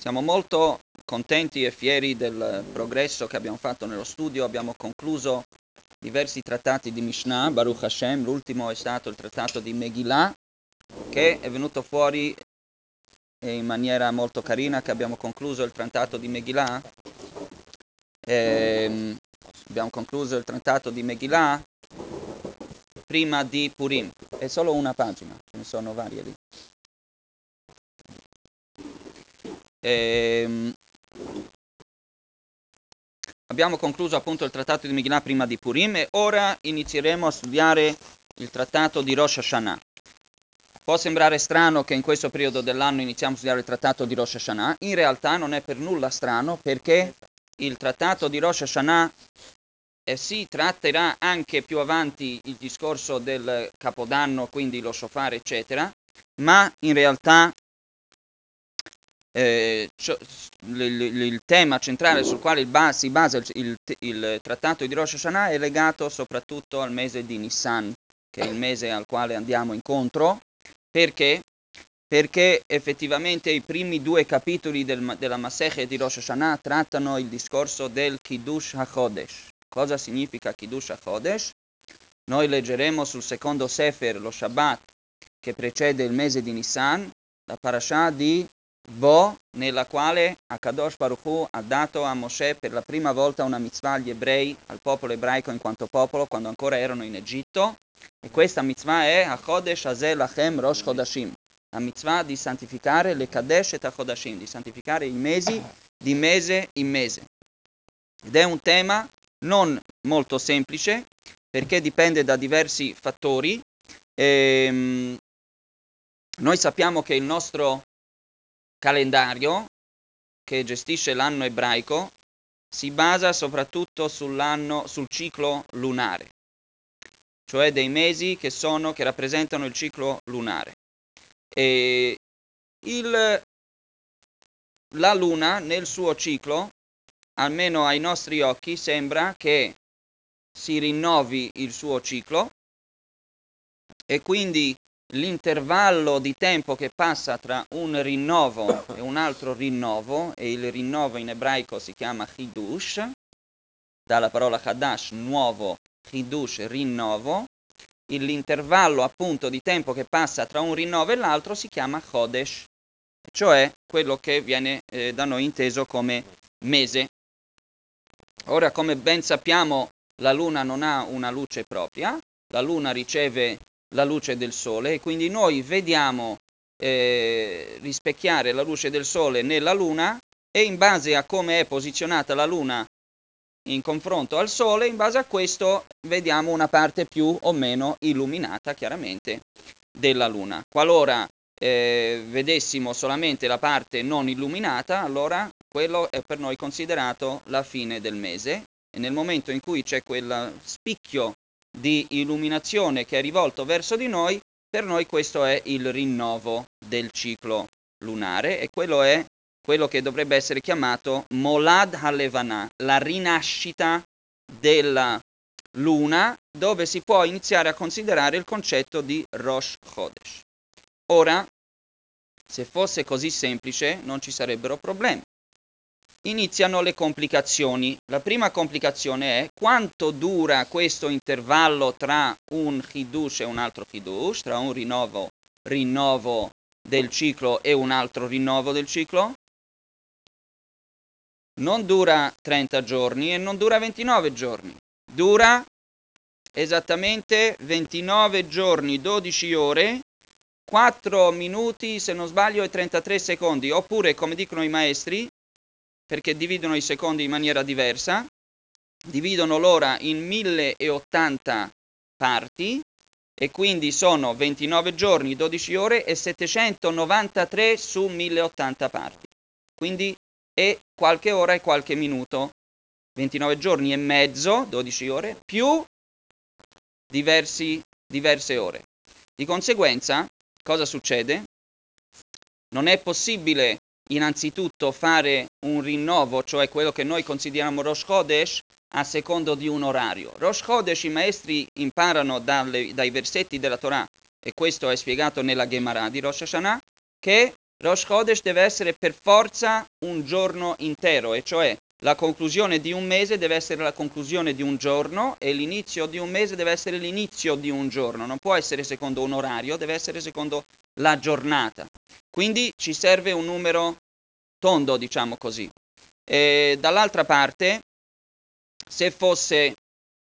Siamo molto contenti e fieri del progresso che abbiamo fatto nello studio. Abbiamo concluso diversi trattati di Mishnah, Baruch Hashem. L'ultimo è stato il trattato di Megillah, che è venuto fuori in maniera molto carina, che abbiamo concluso il trattato di Megillah. Abbiamo concluso il trattato di Megillah prima di Purim. È solo una pagina, ce ne sono varie lì. Abbiamo concluso appunto il trattato di Megillah prima di Purim e ora inizieremo a studiare il trattato di Rosh Hashanah. Può sembrare strano che in questo periodo dell'anno iniziamo a studiare il trattato di Rosh Hashanah, in realtà non è per nulla strano perché il trattato di Rosh Hashanah si tratterà anche più avanti il discorso del Capodanno, quindi lo shofar eccetera, ma in realtà il tema centrale sul quale si basa il trattato di Rosh Hashanah è legato soprattutto al mese di Nissan, che è il mese al quale andiamo incontro. Perché? Perché effettivamente i primi due capitoli della Masechet di Rosh Hashanah trattano il discorso del Kiddush HaChodesh. Cosa significa Kiddush HaChodesh? Noi leggeremo sul secondo Sefer, lo Shabbat, che precede il mese di Nissan, la parasha di Bo, nella quale Akadosh Baruch Hu ha dato a Mosè per la prima volta una mitzvah agli ebrei, al popolo ebraico in quanto popolo, quando ancora erano in Egitto, e questa mitzvah è HaChodesh Hazel Lachem Rosh Chodashim, la mitzvah di santificare le Kadesh et HaChodashim, di santificare i mesi di mese in mese. Ed è un tema non molto semplice, perché dipende da diversi fattori. Noi sappiamo che il nostro calendario, che gestisce l'anno ebraico, si basa soprattutto sul ciclo lunare, cioè dei mesi che rappresentano il ciclo lunare. E la luna nel suo ciclo, almeno ai nostri occhi, sembra che si rinnovi il suo ciclo e quindi l'intervallo di tempo che passa tra un rinnovo e un altro rinnovo, e il rinnovo in ebraico si chiama Chidush, dalla parola Hadash, nuovo, Chidush, rinnovo, l'intervallo appunto di tempo che passa tra un rinnovo e l'altro si chiama Chodesh, cioè quello che viene da noi inteso come mese. Ora, come ben sappiamo, la luna non ha una luce propria, la luna riceve la luce del sole e quindi noi vediamo rispecchiare la luce del sole nella luna e in base a come è posizionata la luna in confronto al sole, in base a questo vediamo una parte più o meno illuminata chiaramente della luna. Qualora vedessimo solamente la parte non illuminata, allora quello è per noi considerato la fine del mese e nel momento in cui c'è quel spicchio di illuminazione che è rivolto verso di noi, per noi questo è il rinnovo del ciclo lunare e quello è quello che dovrebbe essere chiamato Molad HaLevana, la rinascita della luna, dove si può iniziare a considerare il concetto di Rosh Chodesh. Ora, se fosse così semplice, non ci sarebbero problemi. Iniziano le complicazioni. La prima complicazione è quanto dura questo intervallo tra un Chidush e un altro Chidush, tra un rinnovo del ciclo e un altro rinnovo del ciclo. Non dura 30 giorni e non dura 29 giorni. Dura esattamente 29 giorni, 12 ore, 4 minuti, se non sbaglio, e 33 secondi. Oppure, come dicono i maestri, perché dividono i secondi in maniera diversa, dividono l'ora in 1080 parti e quindi sono 29 giorni, 12 ore e 793 su 1080 parti. Quindi è qualche ora e qualche minuto, 29 giorni e mezzo, 12 ore, più diverse ore. Di conseguenza, cosa succede? Non è possibile innanzitutto fare un rinnovo, cioè quello che noi consideriamo Rosh Chodesh, a secondo di un orario. Rosh Chodesh i maestri imparano dai versetti della Torah, e questo è spiegato nella Gemara di Rosh Hashanah, che Rosh Chodesh deve essere per forza un giorno intero, e cioè la conclusione di un mese deve essere la conclusione di un giorno e l'inizio di un mese deve essere l'inizio di un giorno, non può essere secondo un orario, deve essere secondo la giornata. Quindi ci serve un numero tondo, diciamo così. E dall'altra parte, se fosse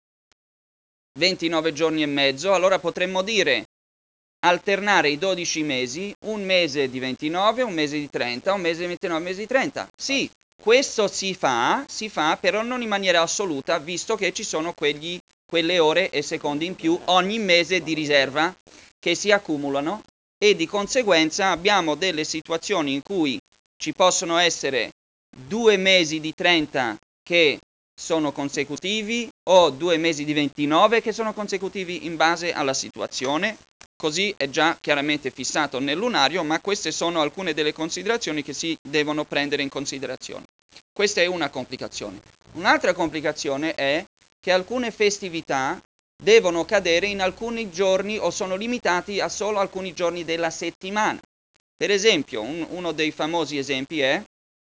29 giorni e mezzo, allora potremmo dire alternare i 12 mesi, un mese di 29, un mese di 30, un mese di 29, un mese di 30. Sì, questo si fa, però non in maniera assoluta, visto che ci sono quelle ore e secondi in più ogni mese di riserva che si accumulano e di conseguenza abbiamo delle situazioni in cui ci possono essere 2 mesi di 30 che sono consecutivi o 2 mesi di 29 che sono consecutivi in base alla situazione. Così è già chiaramente fissato nel lunario, ma queste sono alcune delle considerazioni che si devono prendere in considerazione. Questa è una complicazione. Un'altra complicazione è che alcune festività devono cadere in alcuni giorni o sono limitati a solo alcuni giorni della settimana. Per esempio, uno dei famosi esempi è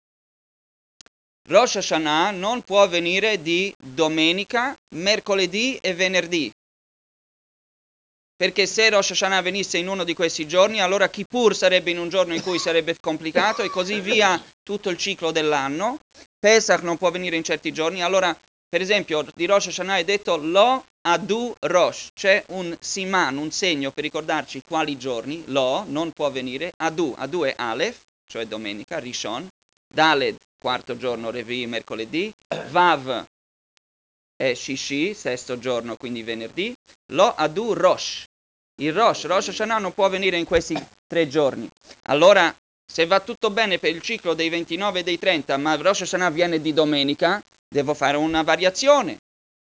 Rosh Hashanah non può avvenire di domenica, mercoledì e venerdì. Perché se Rosh Hashanah venisse in uno di questi giorni, allora Kippur sarebbe in un giorno in cui sarebbe complicato e così via tutto il ciclo dell'anno. Pesach non può venire in certi giorni. Allora, per esempio, di Rosh Hashanah è detto Lo Adu Rosh. C'è un siman, un segno per ricordarci quali giorni. Lo non può venire. Adu è Aleph, cioè domenica, Rishon. Daled, quarto giorno, Revi, mercoledì. Vav è Shishi, sesto giorno, quindi venerdì. Lo Adu Rosh. Il Rosh Hashanah non può venire in questi 3 giorni. Allora, se va tutto bene per il ciclo dei 29 e dei 30, ma Rosh Hashanah viene di domenica, devo fare una variazione.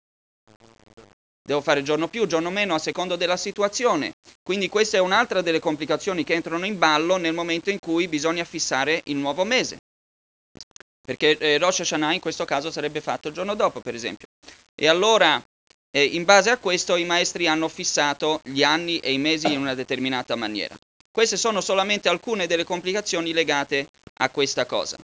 Devo fare giorno più, giorno meno, a secondo della situazione. Quindi questa è un'altra delle complicazioni che entrano in ballo nel momento in cui bisogna fissare il nuovo mese. Perché Rosh Hashanah in questo caso sarebbe fatto il giorno dopo, per esempio. E allora, in base a questo, i maestri hanno fissato gli anni e i mesi in una determinata maniera. Queste sono solamente alcune delle complicazioni legate a questa cosa.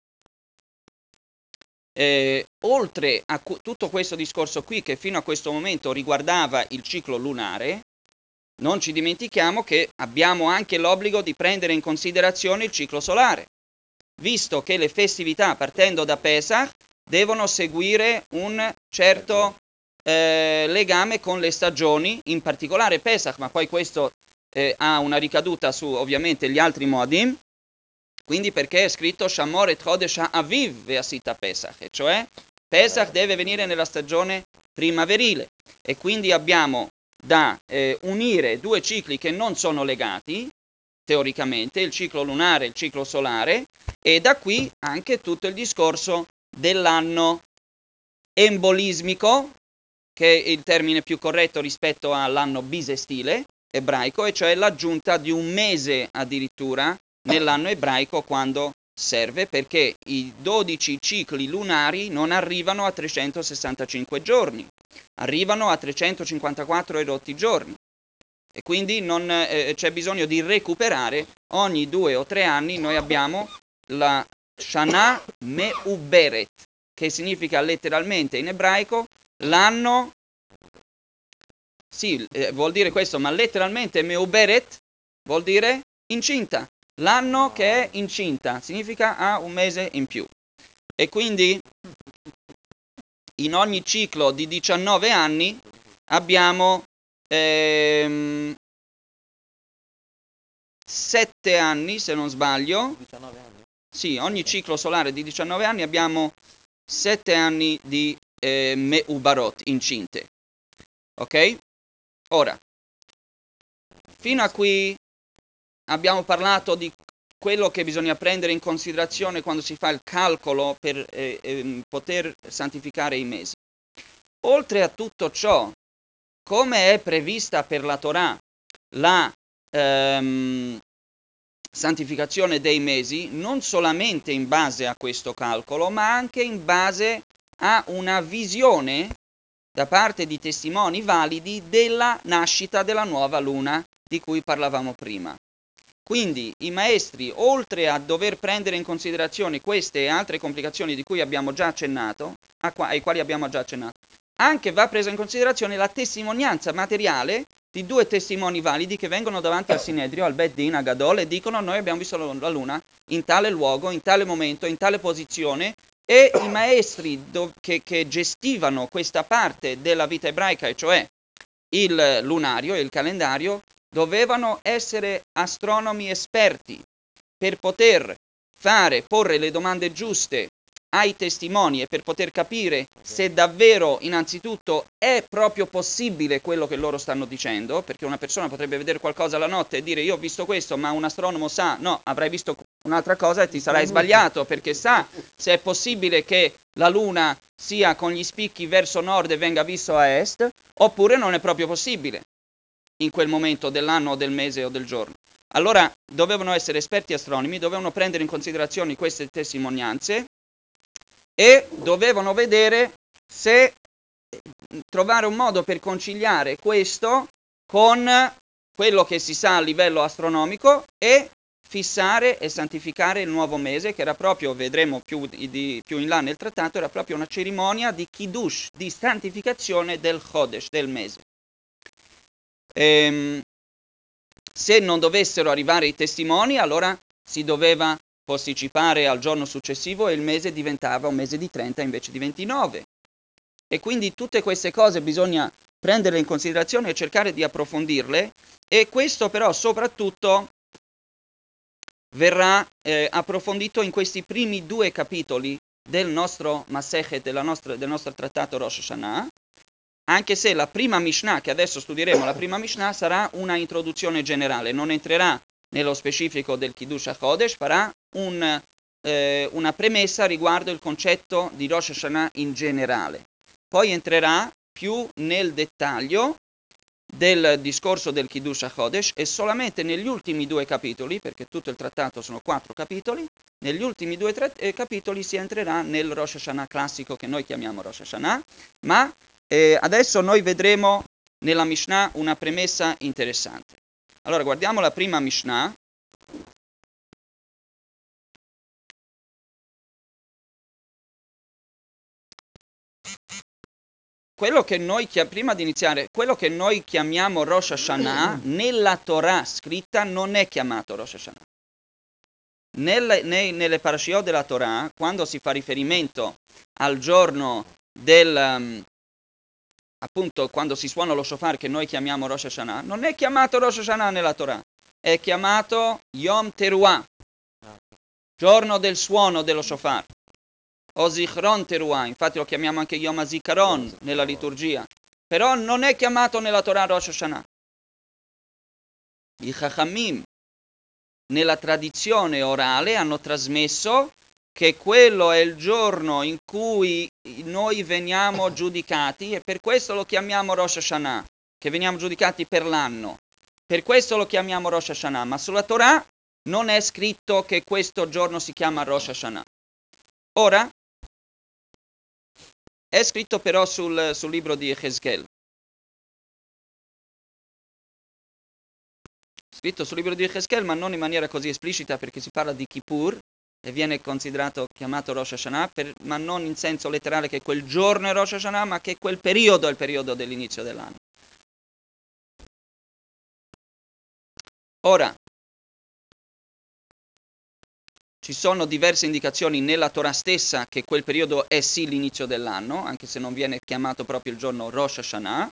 Oltre a tutto questo discorso qui, che fino a questo momento riguardava il ciclo lunare, non ci dimentichiamo che abbiamo anche l'obbligo di prendere in considerazione il ciclo solare, visto che le festività, partendo da Pesach, devono seguire un certo legame con le stagioni, in particolare Pesach, ma poi questo ha una ricaduta su ovviamente gli altri Moadim, quindi perché è scritto Shamor et Chodesh Aviv ve'asita Pesach, e cioè Pesach deve venire nella stagione primaverile, e quindi abbiamo da unire 2 cicli che non sono legati, teoricamente, il ciclo lunare e il ciclo solare, e da qui anche tutto il discorso dell'anno embolismico, che è il termine più corretto rispetto all'anno bisestile ebraico, e cioè l'aggiunta di un mese addirittura nell'anno ebraico quando serve, perché i 12 cicli lunari non arrivano a 365 giorni, arrivano a 354 e rotti giorni. E quindi c'è bisogno di recuperare ogni 2 o 3 anni. Noi abbiamo la Shana Me'uberet, che significa letteralmente in ebraico l'anno, sì, vuol dire questo, ma letteralmente Me'uberet vuol dire incinta. L'anno che è incinta significa ha un mese in più. E quindi in ogni ciclo di 19 anni abbiamo 7 anni, se non sbaglio. 19 anni? Sì, ogni ciclo solare di 19 anni abbiamo 7 anni di Meubarot, incinte. Ok? Ora, fino a qui abbiamo parlato di quello che bisogna prendere in considerazione quando si fa il calcolo per poter santificare i mesi. Oltre a tutto ciò, come è prevista per la Torah la santificazione dei mesi, non solamente in base a questo calcolo, ma anche in base a una visione da parte di testimoni validi della nascita della nuova luna di cui parlavamo prima. Quindi i maestri, oltre a dover prendere in considerazione queste e altre complicazioni di cui abbiamo già accennato, ai quali abbiamo già accennato, anche va presa in considerazione la testimonianza materiale di due testimoni validi che vengono davanti al Sinedrio, al Bet Din, a Gadol, e dicono: noi abbiamo visto la luna in tale luogo, in tale momento, in tale posizione, e i maestri che gestivano questa parte della vita ebraica, e cioè il lunario e il calendario, dovevano essere astronomi esperti per poter porre le domande giuste ai testimoni e per poter capire se davvero, innanzitutto, è proprio possibile quello che loro stanno dicendo, perché una persona potrebbe vedere qualcosa la notte e dire: io ho visto questo, ma un astronomo sa, no, avrai visto un'altra cosa e ti sarai sbagliato, perché sa se è possibile che la luna sia con gli spicchi verso nord e venga visto a est, oppure non è proprio possibile in quel momento dell'anno o del mese o del giorno. Allora dovevano essere esperti astronomi, dovevano prendere in considerazione queste testimonianze e dovevano vedere se trovare un modo per conciliare questo con quello che si sa a livello astronomico e fissare e santificare il nuovo mese, che era proprio, vedremo più in là nel trattato, era proprio una cerimonia di Kiddush, di santificazione del Chodesh, del mese. Se non dovessero arrivare i testimoni, allora si doveva posticipare al giorno successivo e il mese diventava un mese di 30 invece di 29. E quindi tutte queste cose bisogna prenderle in considerazione e cercare di approfondirle, e questo però soprattutto verrà approfondito in questi primi 2 capitoli del nostro Masechet, del nostro trattato Rosh Hashanah, anche se la prima Mishnah, che adesso studieremo, la prima Mishnah sarà una introduzione generale, non entrerà nello specifico del Kiddush HaChodesh, farà una premessa riguardo il concetto di Rosh Hashanah in generale. Poi entrerà più nel dettaglio del discorso del Kiddush HaChodesh, e solamente negli ultimi 2 capitoli, perché tutto il trattato sono 4 capitoli, negli ultimi 2 capitoli si entrerà nel Rosh Hashanah classico che noi chiamiamo Rosh Hashanah, ma adesso noi vedremo nella Mishnah una premessa interessante. Allora guardiamo la prima Mishnah. Prima di iniziare, quello che noi chiamiamo Rosh Hashanah, nella Torah scritta non è chiamato Rosh Hashanah. Nelle parashiot della Torah, quando si fa riferimento al giorno appunto quando si suona lo shofar, che noi chiamiamo Rosh Hashanah, non è chiamato Rosh Hashanah nella Torah, è chiamato Yom Teruah, giorno del suono dello shofar, o Zichron Teruah, infatti lo chiamiamo anche Yom HaZikaron nella liturgia, però non è chiamato nella Torah Rosh Hashanah. I Chachamim nella tradizione orale hanno trasmesso che quello è il giorno in cui noi veniamo giudicati, e per questo lo chiamiamo Rosh Hashanah, che veniamo giudicati per l'anno. Per questo lo chiamiamo Rosh Hashanah, ma sulla Torah non è scritto che questo giorno si chiama Rosh Hashanah. Ora, è scritto però sul libro di Hezkel. Scritto sul libro di Hezkel, ma non in maniera così esplicita, perché si parla di Kippur e viene chiamato Rosh Hashanah, ma non in senso letterale che quel giorno è Rosh Hashanah, ma che quel periodo è il periodo dell'inizio dell'anno. Ora, ci sono diverse indicazioni nella Torah stessa che quel periodo è sì l'inizio dell'anno, anche se non viene chiamato proprio il giorno Rosh Hashanah,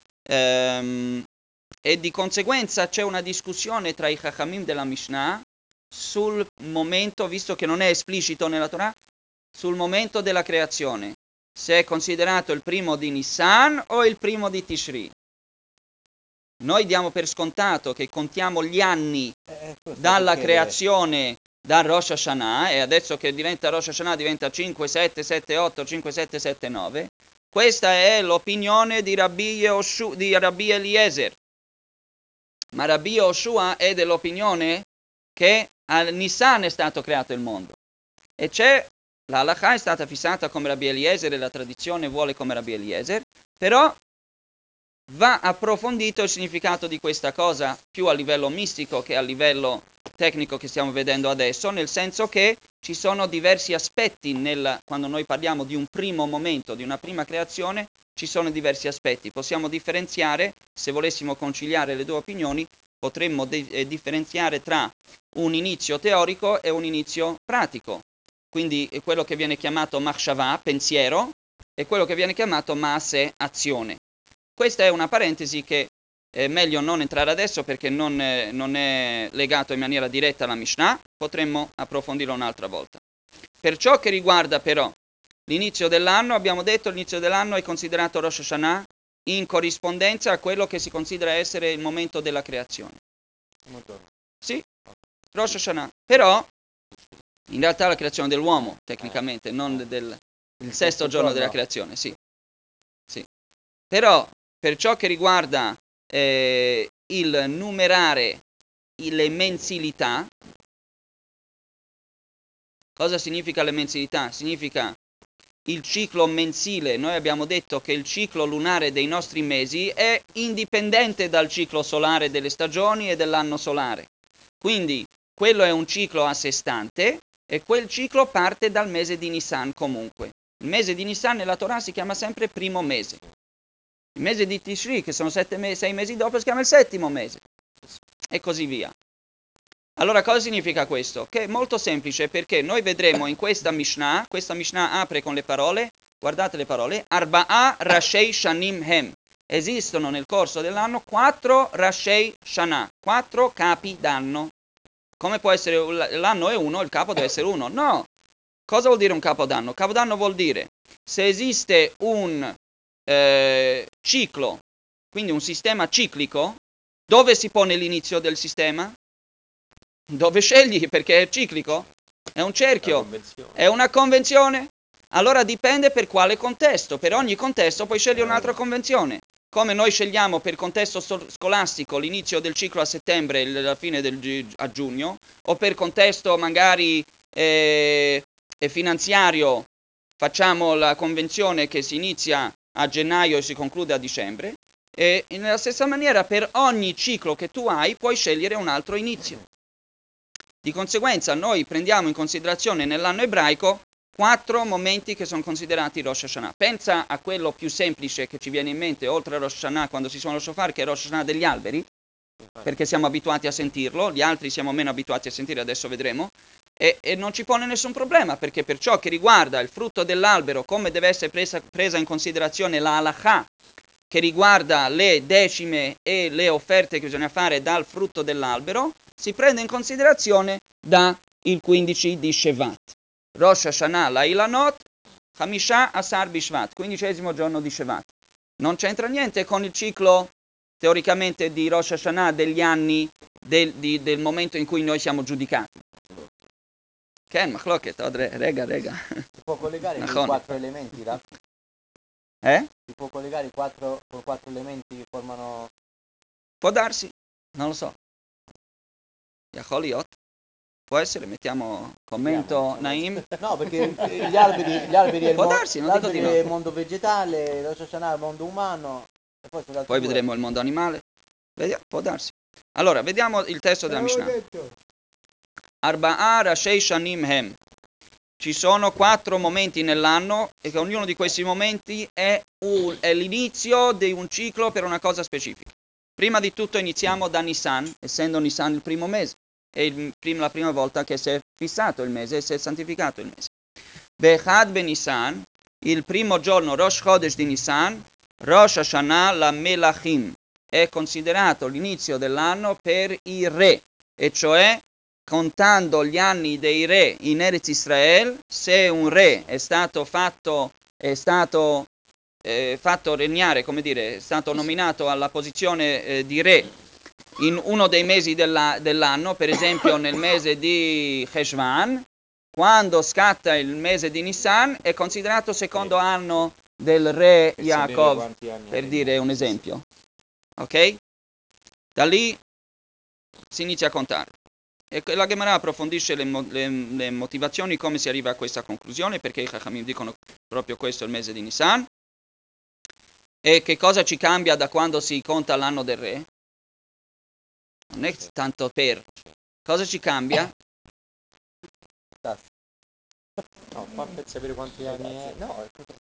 e di conseguenza c'è una discussione tra i Chachamim della Mishnah sul momento, visto che non è esplicito nella Torah, sul momento della creazione, se è considerato il primo di Nissan o il primo di Tishri. Noi diamo per scontato che contiamo gli anni dalla creazione da Rosh Hashanah, e adesso che diventa Rosh Hashanah diventa 5, 7, 7, 8, 5, 7, 7, 9. Questa è l'opinione di Rabbi Eliezer. Ma Rabbi Yoshua è dell'opinione che a Nissan è stato creato il mondo. E la halakha è stata fissata come Rabbi Eliezer e la tradizione vuole come Rabbi Eliezer, però va approfondito il significato di questa cosa più a livello mistico che a livello tecnico che stiamo vedendo adesso, nel senso che ci sono diversi aspetti quando noi parliamo di un primo momento, di una prima creazione, ci sono diversi aspetti. Possiamo differenziare, se volessimo conciliare le due opinioni, potremmo differenziare tra un inizio teorico e un inizio pratico. Quindi quello che viene chiamato machshavah, pensiero, e quello che viene chiamato maaseh, azione. Questa è una parentesi che è meglio non entrare adesso perché non è legato in maniera diretta alla Mishnah, potremmo approfondirlo un'altra volta. Per ciò che riguarda però l'inizio dell'anno, abbiamo detto l'inizio dell'anno è considerato Rosh Hashanah in corrispondenza a quello che si considera essere il momento della creazione. Sì, Rosh Hashanah. Però in realtà la creazione dell'uomo, tecnicamente, non il sesto giorno della creazione, sì. Però per ciò che riguarda il numerare le mensilità, cosa significa le mensilità? Significa il ciclo mensile. Noi abbiamo detto che il ciclo lunare dei nostri mesi è indipendente dal ciclo solare delle stagioni e dell'anno solare. Quindi quello è un ciclo a sé stante e quel ciclo parte dal mese di Nisan comunque. Il mese di Nisan nella Torah si chiama sempre primo mese. Il mese di Tishri, che sono 6 mesi dopo, si chiama il settimo mese. E così via. Allora, cosa significa questo? Che è molto semplice, perché noi vedremo in questa Mishnah apre con le parole, guardate le parole, Arba'a Rashei Shanim Hem. Esistono nel corso dell'anno 4 Rashei Shana, 4 capi d'anno. Come può essere, l'anno è uno, il capo deve essere uno? No! Cosa vuol dire un capodanno? Capodanno vuol dire, se esiste un ciclo, quindi un sistema ciclico, dove si pone l'inizio del sistema? Dove scegli, perché è ciclico? È un cerchio, è una convenzione. Allora dipende per quale contesto, per ogni contesto puoi scegliere un'altra convenzione. Come noi scegliamo per contesto scolastico l'inizio del ciclo a settembre e la fine a giugno, o per contesto magari finanziario facciamo la convenzione che si inizia a gennaio e si conclude a dicembre, e nella stessa maniera per ogni ciclo che tu hai puoi scegliere un altro inizio. Di conseguenza noi prendiamo in considerazione nell'anno ebraico 4 momenti che sono considerati Rosh Hashanah. Pensa a quello più semplice che ci viene in mente, oltre a Rosh Hashanah quando si suona lo shofar, che è Rosh Hashanah degli alberi, perché siamo abituati a sentirlo, gli altri siamo meno abituati a sentire, adesso vedremo, e non ci pone nessun problema, perché per ciò che riguarda il frutto dell'albero, come deve essere presa in considerazione la halakha, che riguarda le decime e le offerte che bisogna fare dal frutto dell'albero, si prende in considerazione da il 15 di Shevat. Rosh Hashanah Lailanot, Hamisha Asar Bishvat, 15° giorno di Shevat. Non c'entra niente con il ciclo, teoricamente, di Rosh Hashanah degli anni del momento in cui noi siamo giudicati. Ken, machloket, rega. Si può collegare con i 4 elementi, Rav? Si può collegare con 4 elementi che formano... Può darsi, non lo so. Yacholiot. Può essere, mettiamo commento Naim. No, perché gli alberi è Può darsi, non dico di no. il mondo vegetale, Rosh Hashanah è il mondo umano, e poi vedremo il mondo animale. Vediamo, può darsi. Allora, vediamo il testo della Mishnah. Arba'a Rashei Shanim Hem. Ci sono 4 momenti nell'anno e che ognuno di questi momenti è l'inizio di un ciclo per una cosa specifica. Prima di tutto iniziamo da Nisan, essendo Nisan il primo mese. È la prima volta che si è fissato il mese e si è santificato il mese. Bechad ben Nisan, il primo giorno Rosh Chodesh di Nisan, Rosh Hashanah la Melachim, è considerato l'inizio dell'anno per i re, e cioè contando gli anni dei re in Eretz Israel, se un re è stato fatto regnare, come dire, è stato nominato alla posizione di re in uno dei mesi dell'anno, per esempio nel mese di Cheshvan, quando scatta il mese di Nisan, è considerato secondo anno del re Yaakov, per dire un esempio. Ok? Da lì si inizia a contare. E la Gemara approfondisce le motivazioni, come si arriva a questa conclusione, perché i Chachamim dicono proprio questo è il mese di Nisan. E che cosa ci cambia da quando si conta l'anno del re? Non è tanto per. Cosa ci cambia? No, fa per sapere quanti anni è. No,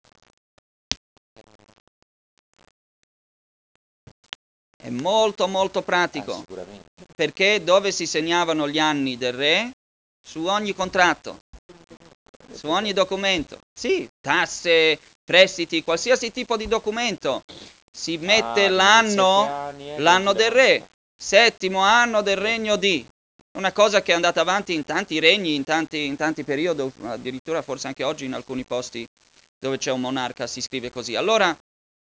è molto molto pratico. sicuramente. Perché dove si segnavano gli anni del re? Su ogni contratto, su ogni documento. Sì, tasse, prestiti, qualsiasi tipo di documento. Si mette l'anno del re, 7° anno del regno di. Una cosa che è andata avanti in tanti regni, in tanti periodi, addirittura forse anche oggi in alcuni posti dove c'è un monarca si scrive così. Allora,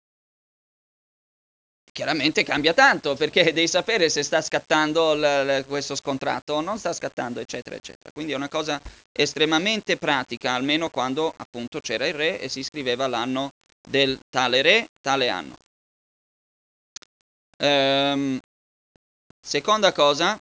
chiaramente cambia tanto, perché devi sapere se sta scattando questo contratto o non sta scattando, eccetera, eccetera. Quindi è una cosa estremamente pratica, almeno quando appunto c'era il re e si scriveva l'anno del tale re, tale anno. Seconda cosa,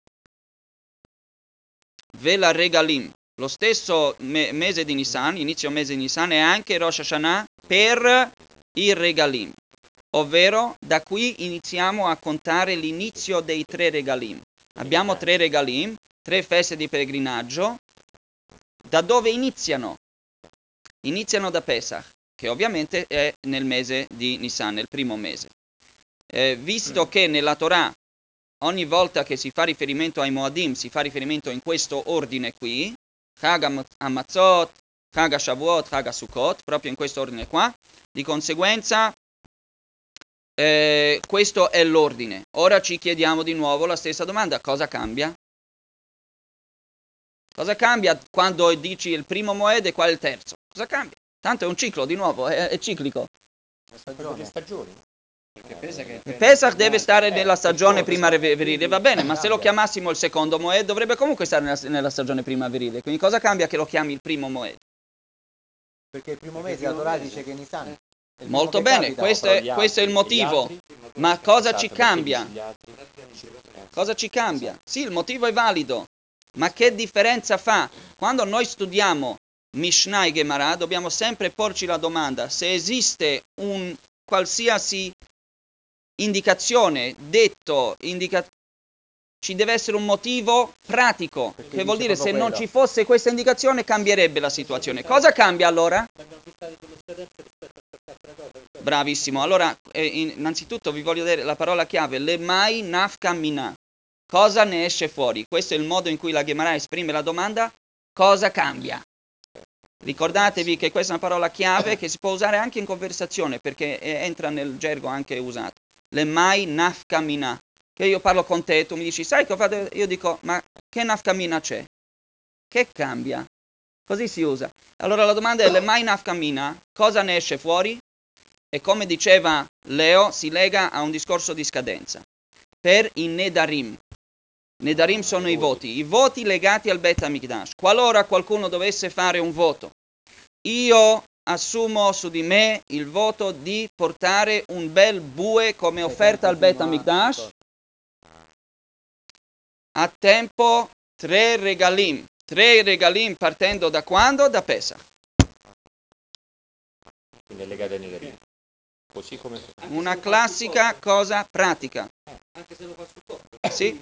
Vela Regalim. Lo stesso mese di Nisan, inizio mese di Nisan, è anche Rosh Hashanah per il Regalim. Ovvero, da qui iniziamo a contare l'inizio dei 3 regalim. Abbiamo 3 regalim, 3 feste di pellegrinaggio. Da dove iniziano? Iniziano da Pesach, che ovviamente è nel mese di Nisan, nel primo mese. Visto che nella Torah ogni volta che si fa riferimento ai Moadim si fa riferimento in questo ordine qui, Chag HaMatzot, Chag HaShavuot, Chag HaSukkot, proprio in questo ordine qua, di conseguenza questo è l'ordine. Ora ci chiediamo di nuovo la stessa domanda: cosa cambia? Cosa cambia quando dici il primo Moed e qual è il terzo? Cosa cambia? Tanto è un ciclo, di nuovo, è ciclico. Le stagioni. Il Pesach deve stare nella stagione primaverile, va bene, ma se lo chiamassimo il secondo Moed dovrebbe comunque stare nella stagione primaverile. Quindi cosa cambia che lo chiami il primo Moed? Perché il primo mese la Torah dice che Nisan. Molto bene, questo è il motivo. Ma cosa ci cambia? Cosa ci cambia? Sì, il motivo è valido, ma che differenza fa? Quando noi studiamo Mishnah e Gemara dobbiamo sempre porci la domanda se esiste un qualsiasi indicazione, detto, ci deve essere un motivo pratico, perché che vuol dire se non ci fosse questa indicazione cambierebbe la situazione. Cosa cambia allora? Bravissimo, allora innanzitutto vi voglio dire la parola chiave, le mai nafka mina. Cosa ne esce fuori? Questo è il modo in cui la Gemara esprime la domanda, cosa cambia? Ricordatevi che questa è una parola chiave che si può usare anche in conversazione, perché entra nel gergo anche usato. Le mai nafka mina. Che io parlo con te, tu mi dici, sai che ho fatto? Io dico, ma che nafka mina c'è? Che cambia? Così si usa. Allora la domanda è, le mai nafka mina, cosa ne esce fuori? E come diceva Leo, si lega a un discorso di scadenza. Per i Nedarim. Nedarim sono i voti legati al Bet HaMikdash. Qualora qualcuno dovesse fare un voto, io assumo su di me il voto di portare un bel bue come offerta al Bet HaMikdash a tempo 3 regalim. 3 regalim partendo da quando? Da Pesach. Quindi è legata ai Nedarim. Così come una classica cosa pratica. Anche se lo fa sul corpo. Sì.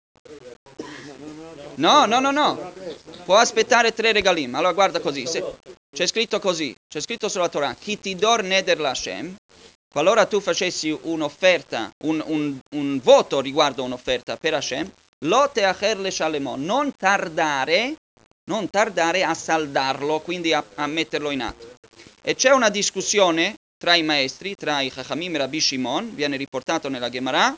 No. Può aspettare 3 regalim. Allora guarda così. C'è scritto così. C'è scritto sulla Torah. Chi ti dor neder Lashem. Qualora tu facessi un'offerta, un voto riguardo un'offerta per Hashem, lo teacher le shalemon. Non tardare a saldarlo, quindi a metterlo in atto. E c'è una discussione tra i maestri, tra i Chachamim e Rabbi Shimon, viene riportato nella Gemara.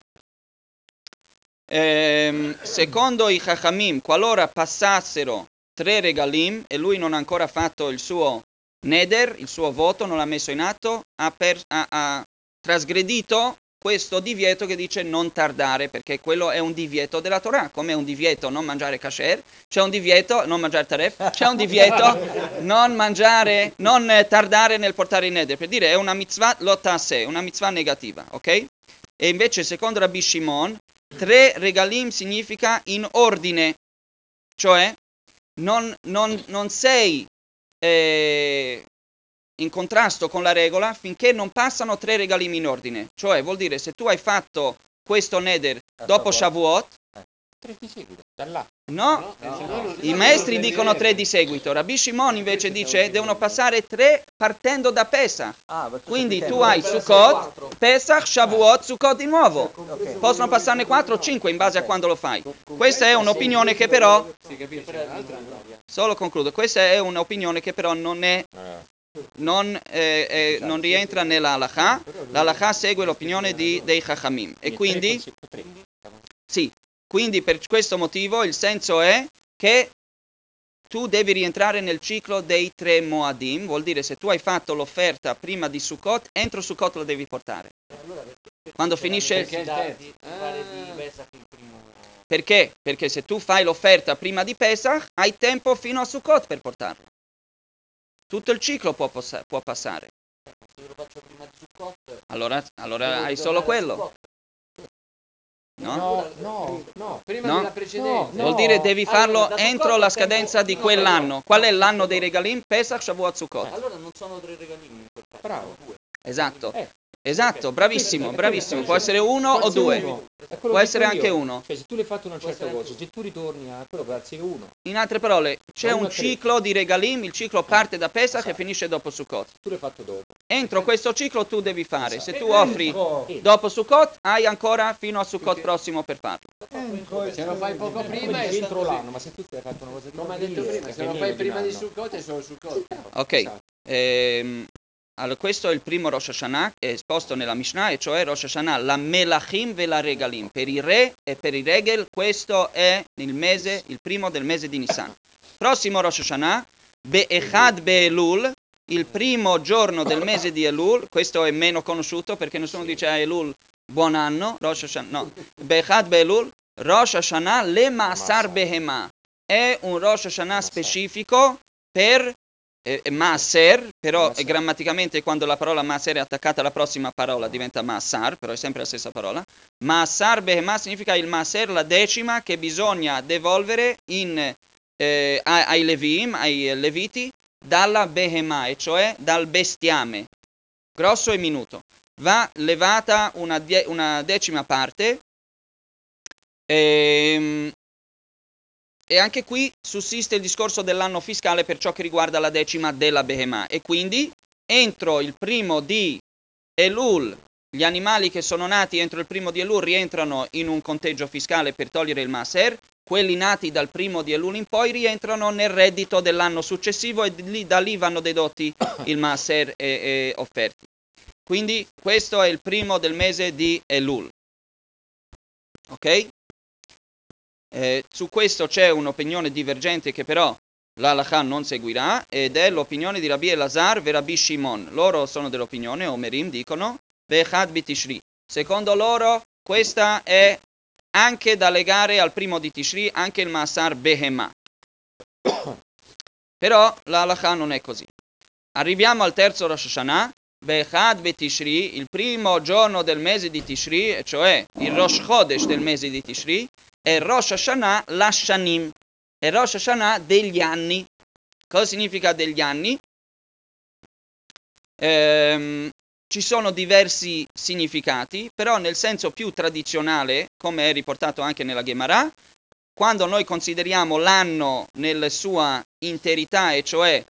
Secondo i Chachamim, qualora passassero 3 regalim e lui non ha ancora fatto il suo neder, il suo voto, non l'ha messo in atto, ha trasgredito questo divieto che dice non tardare, perché quello è un divieto della Torah, come è un divieto non mangiare kasher, c'è un divieto non mangiare taref, c'è un divieto non tardare nel portare il neder, per dire è una mitzvah lotta a sé, una mitzvah negativa, ok? E invece secondo Rabbi Shimon 3 regalim significa in ordine, cioè non sei in contrasto con la regola finché non passano 3 regalim in ordine. Cioè vuol dire se tu hai fatto questo neder dopo Shavuot, 3 di seguito, da là. No, i maestri dicono 3 di seguito. Rabbi Shimon invece dice devono passare 3 partendo da Pesach. Quindi tu hai Sukkot, Pesach, Shavuot, Sukkot di nuovo. Possono passarne 4 o 5 in base a quando lo fai. Questa è un'opinione che però, solo concludo, questa è un'opinione che però non rientra nella halakha. La halakha segue l'opinione dei Chachamim. E quindi, sì. Quindi per questo motivo il senso è che tu devi rientrare nel ciclo dei 3 Moadim, vuol dire se tu hai fatto l'offerta prima di Sukkot, entro Sukkot lo devi portare. Quando finisce... Perché? Perché se tu fai l'offerta prima di Pesach, hai tempo fino a Sukkot per portarlo. Tutto il ciclo può passare. Se lo faccio prima di Sukkot... Allora hai solo quello. No, prima della precedente. Vuol dire devi farlo entro la scadenza di quell'anno. Qual è l'anno dei regalim? Pesach, Shavuot, Sukkot. Allora non sono 3 regalim. Bravo. Esatto, bravissimo. Può essere 1 o 2. Può essere anche 1. Cioè se tu l'hai fatto una certa cosa, se tu ritorni a quello grazie a 1. In altre parole, c'è un ciclo di regalim, il ciclo parte da Pesach e finisce dopo Sukkot. Tu l'hai fatto dopo. Entro questo ciclo tu devi fare. Se tu offri dopo Sukkot, hai ancora fino a Sukkot prossimo per farlo. Se lo fai poco prima è dentro l'anno, ma se tu hai fatto una cosa di come hai detto prima, se lo fai prima di Sukkot è solo Sukkot. Ok. Allora, questo è il primo Rosh Hashanah esposto nella Mishnah, e cioè Rosh Hashanah, la Melachim ve la Regalim. Per i re e per i regel, questo è il primo del mese di Nisan. Prossimo Rosh Hashanah, Be'echad Be'elul, il primo giorno del mese di Elul. Questo è meno conosciuto perché nessuno dice a Elul buon anno, Rosh Hashanah, no. Be'echad Be'elul, Rosh Hashanah le Ma'asar Behema. È un Rosh Hashanah specifico per Maaser, però grammaticamente quando la parola Maaser è attaccata alla prossima parola diventa Maasar, però è sempre la stessa parola. Maasar Behema significa il Maaser, la decima che bisogna devolvere ai Levim, ai Leviti, dalla Behema, e cioè dal bestiame, grosso e minuto. Va levata una decima parte, e anche qui sussiste il discorso dell'anno fiscale per ciò che riguarda la decima della Behemah. E quindi entro il primo di Elul, gli animali che sono nati entro il primo di Elul rientrano in un conteggio fiscale per togliere il Maaser. Quelli nati dal primo di Elul in poi rientrano nel reddito dell'anno successivo e da lì vanno dedotti il Maaser e offerti. Quindi questo è il primo del mese di Elul. Ok? Su questo c'è un'opinione divergente che però la halakha non seguirà, ed è l'opinione di Rabbi Elazar e Rabbi Shimon. Loro sono dell'opinione, Omerim dicono, Be'echad b'Tishri. Secondo loro questa è anche da legare al primo di Tishri, anche il Maasar Behemah. Però la halakha non è così. Arriviamo al terzo Rosh Hashanah, Be'echad b'Tishri, il primo giorno del mese di Tishri, cioè il Rosh Chodesh del mese di Tishri, è Rosh Hashanah Lashanim, è Rosh Hashanah degli anni. Cosa significa degli anni? Ci sono diversi significati, però nel senso più tradizionale, come è riportato anche nella Gemara, quando noi consideriamo l'anno nella sua interità, e cioè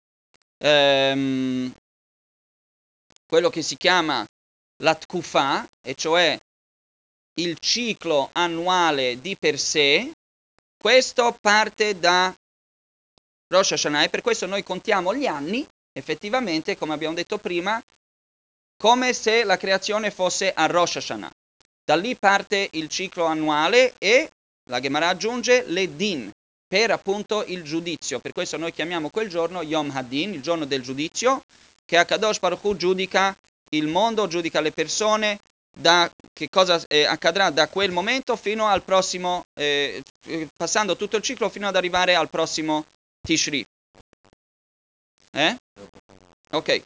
quello che si chiama la Tkufa, e cioè il ciclo annuale di per sé, questo parte da Rosh Hashanah, e per questo noi contiamo gli anni, effettivamente, come abbiamo detto prima, come se la creazione fosse a Rosh Hashanah. Da lì parte il ciclo annuale e la Gemara aggiunge le din, per appunto il giudizio. Per questo noi chiamiamo quel giorno Yom Hadin, il giorno del giudizio, che Akadosh Baruch Hu giudica il mondo, giudica le persone, da che cosa accadrà da quel momento fino al prossimo, passando tutto il ciclo fino ad arrivare al prossimo Tishri. Ok.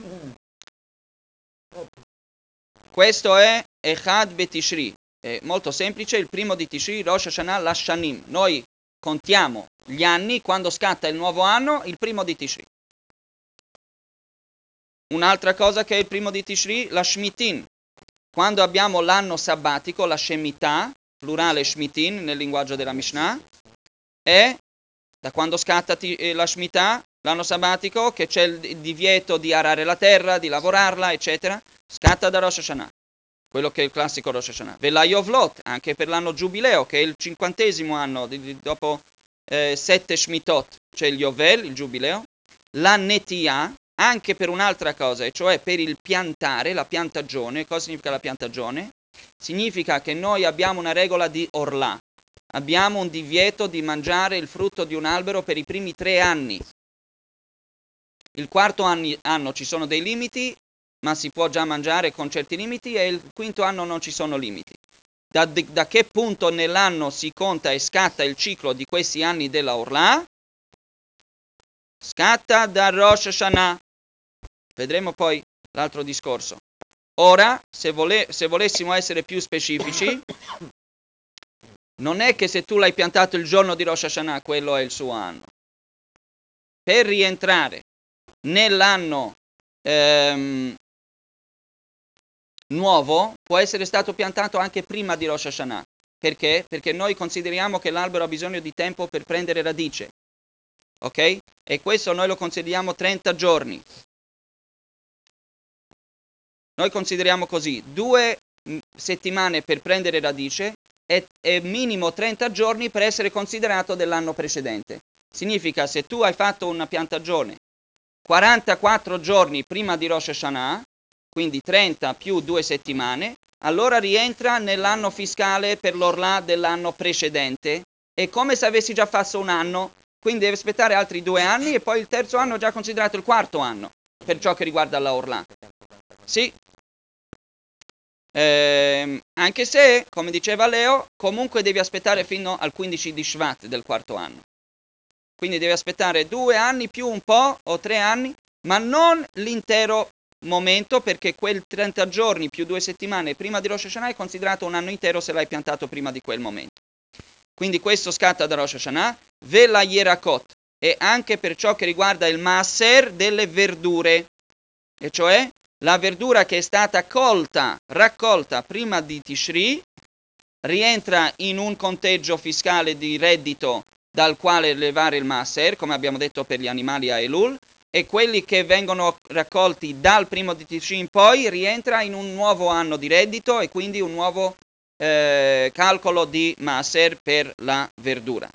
Questo è Echad Betishri. È molto semplice, il primo di Tishri, Rosh Hashanah Lashanim. Noi contiamo gli anni, quando scatta il nuovo anno, il primo di Tishri. un'altra cosa che è il primo di Tishri, la Shmitin. Quando abbiamo l'anno sabbatico, la Shemitah, plurale Shmitin nel linguaggio della Mishnah, è da quando scatta la Shemitah, l'anno sabbatico, che c'è il divieto di arare la terra, di lavorarla, eccetera, scatta da Rosh Hashanah, quello che è il classico Rosh Hashanah. Vela Yovlot, anche per l'anno giubileo, che è il 50° anno, dopo 7 Shmitot, c'è il Yovel, il giubileo. La Netia, anche per un'altra cosa, e cioè per il piantare, la piantagione. Cosa significa la piantagione? Significa che noi abbiamo una regola di Orlà. Abbiamo un divieto di mangiare il frutto di un albero per i primi 3 anni. Il quarto anno ci sono dei limiti, ma si può già mangiare con certi limiti, e il quinto anno non ci sono limiti. Da che punto nell'anno si conta e scatta il ciclo di questi anni della Orlà? Scatta da Rosh Hashanah. Vedremo poi l'altro discorso. Ora, se volessimo essere più specifici, non è che se tu l'hai piantato il giorno di Rosh Hashanah, quello è il suo anno. Per rientrare nell'anno nuovo, può essere stato piantato anche prima di Rosh Hashanah. Perché? Perché noi consideriamo che l'albero ha bisogno di tempo per prendere radice. Ok? E questo noi lo consideriamo 30 giorni. Noi consideriamo così, 2 settimane per prendere radice e minimo 30 giorni per essere considerato dell'anno precedente. Significa, se tu hai fatto una piantagione 44 giorni prima di Rosh Hashanah, quindi 30 più 2 settimane, allora rientra nell'anno fiscale per l'Orlà dell'anno precedente. È come se avessi già fatto un anno, quindi devi aspettare altri 2 anni e poi il terzo anno è già considerato il quarto anno, per ciò che riguarda la Orlà. Sì. Anche se, come diceva Leo, comunque devi aspettare fino al 15 di Shvat del quarto anno. Quindi devi aspettare 2 anni più un po' o 3 anni, ma non l'intero momento, perché quel 30 giorni più 2 settimane prima di Rosh Hashanah è considerato un anno intero se l'hai piantato prima di quel momento. Quindi questo scatta da Rosh Hashanah. Vela Yerakot, e anche per ciò che riguarda il Maaser delle verdure, e cioè la verdura che è stata raccolta prima di Tishri, rientra in un conteggio fiscale di reddito dal quale levare il Maaser, come abbiamo detto per gli animali a Elul, e quelli che vengono raccolti dal primo di Tishri in poi rientra in un nuovo anno di reddito e quindi un nuovo calcolo di Maaser per la verdura.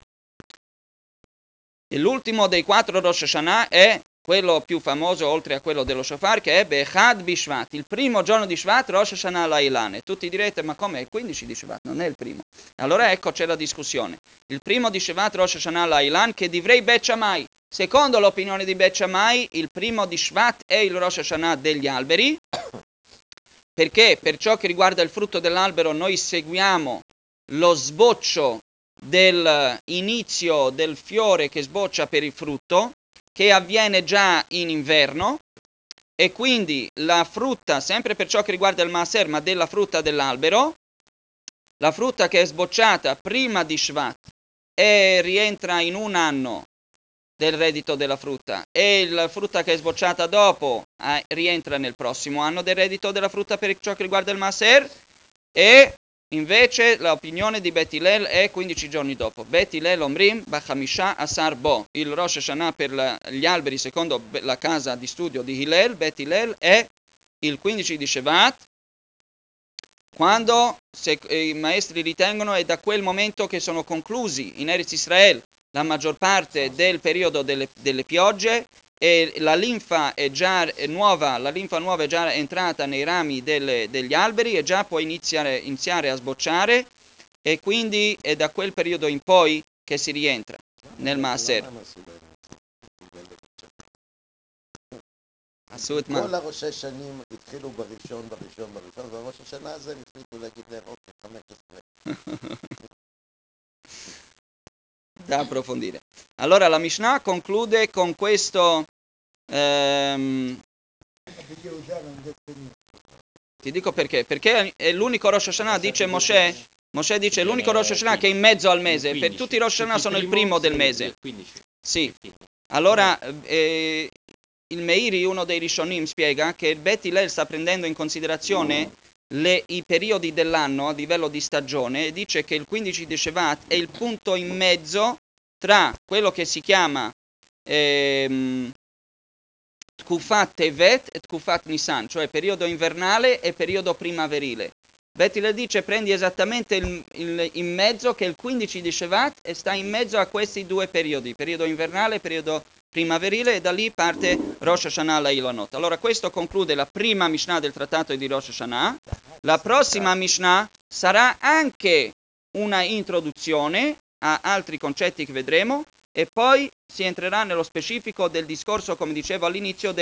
E l'ultimo dei 4 Rosh Hashanah è quello più famoso, oltre a quello dello Shofar, che è Bechad Bishvat, il primo giorno di Shvat, Rosh Hashanah Lailan. E tutti direte, ma come è il 15 di Shvat? Non è il primo. Allora ecco, c'è la discussione. Il primo di Shvat, Rosh Hashanah Lailan, che divrei Bet Shammai. Secondo l'opinione di Bet Shammai, il primo di Shvat è il Rosh Hashanah degli alberi, perché per ciò che riguarda il frutto dell'albero noi seguiamo lo sboccio dell'inizio del fiore che sboccia per il frutto, che avviene già in inverno, e quindi la frutta, sempre per ciò che riguarda il Maaser, ma della frutta dell'albero, la frutta che è sbocciata prima di Shvat e rientra in un anno del reddito della frutta, e la frutta che è sbocciata dopo rientra nel prossimo anno del reddito della frutta per ciò che riguarda il Maaser, e invece l'opinione di Bet Hillel è 15 giorni dopo. Bet Hillel Omrim Bachamisha Asar Bo. Il Rosh Hashanah per gli alberi, secondo la casa di studio di Hillel, Bet Hillel, è il 15 di Shevat, quando i maestri ritengono è da quel momento che sono conclusi in Eretz Israel la maggior parte del periodo delle piogge, e la linfa nuova è già entrata nei rami degli alberi e già può iniziare a sbocciare, e quindi è da quel periodo in poi che si rientra nel Maaser. עשו את מה? כל הראשי השנים התחילו בראשון, וראש השנה הזה הם החליטו להגיד להם, אוקיי, 15. Da approfondire. Allora la Mishnah conclude con questo. Ti dico perché. Perché è l'unico Rosh Hashanah, dice Moshe. Moshe dice l'unico Rosh Hashanah che è in mezzo al mese. Per tutti i Rosh Hashanah sono il primo del mese. Sì. Allora il Meiri, uno dei Rishonim, spiega che il Bet Hillel sta prendendo in considerazione i periodi dell'anno a livello di stagione e dice che il 15 di Shevat è il punto in mezzo tra quello che si chiama Tkufat Tevet e Tkufat Nisan, cioè periodo invernale e periodo primaverile. Bet Hillel dice prendi esattamente in mezzo, che è il 15 di Shevat, e sta in mezzo a questi due periodi, periodo invernale e periodo primaverile, e da lì parte Rosh Hashanah Leilanot. Allora questo conclude la prima Mishnah del trattato di Rosh Hashanah. La prossima Mishnah sarà anche una introduzione a altri concetti che vedremo, e poi si entrerà nello specifico del discorso, come dicevo all'inizio,